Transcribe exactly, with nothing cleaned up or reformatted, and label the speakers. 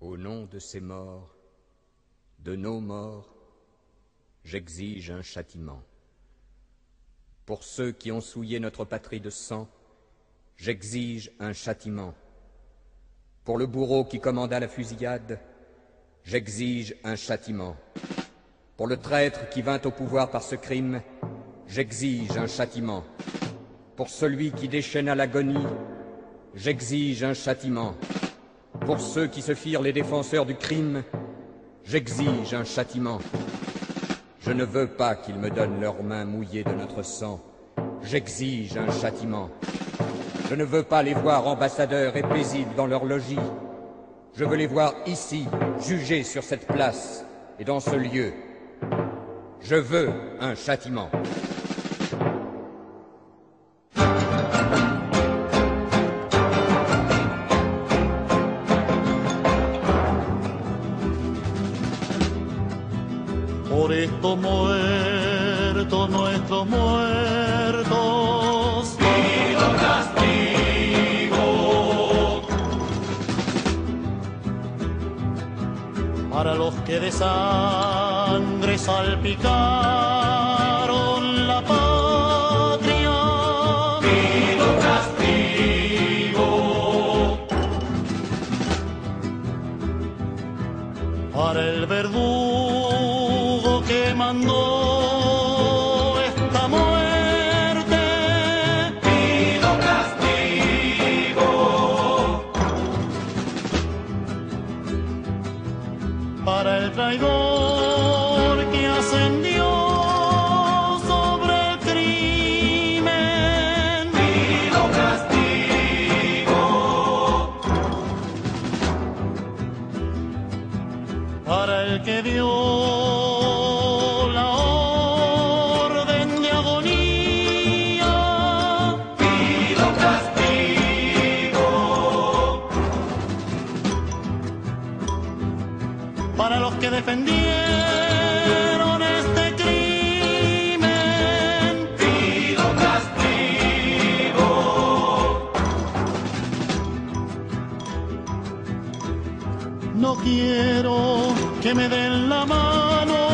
Speaker 1: Au nom de ces morts, de nos morts, j'exige un châtiment. Pour ceux qui ont souillé notre patrie de sang, j'exige un châtiment. Pour le bourreau qui commanda la fusillade, j'exige un châtiment. Pour le traître qui vint au pouvoir par ce crime, j'exige un châtiment. Pour celui qui déchaîna l'agonie, j'exige un châtiment. Pour ceux qui se firent les défenseurs du crime, j'exige un châtiment. Je ne veux pas qu'ils me donnent leurs mains mouillées de notre sang. J'exige un châtiment. Je ne veux pas les voir ambassadeurs et paisibles dans leur logis. Je veux les voir ici, jugés sur cette place et dans ce lieu. Je veux un châtiment.
Speaker 2: Por estos muertos, nuestros muertos, pido castigo. Para los que de sangre salpicaron la patria, pido castigo. Para el verdugo que mandó esta muerte, pido castigo. Para el traidor que ascendió sobre el crimen, pido castigo. Para el que dio para los que defendieron este crimen, pido castigo. No quiero que me den la mano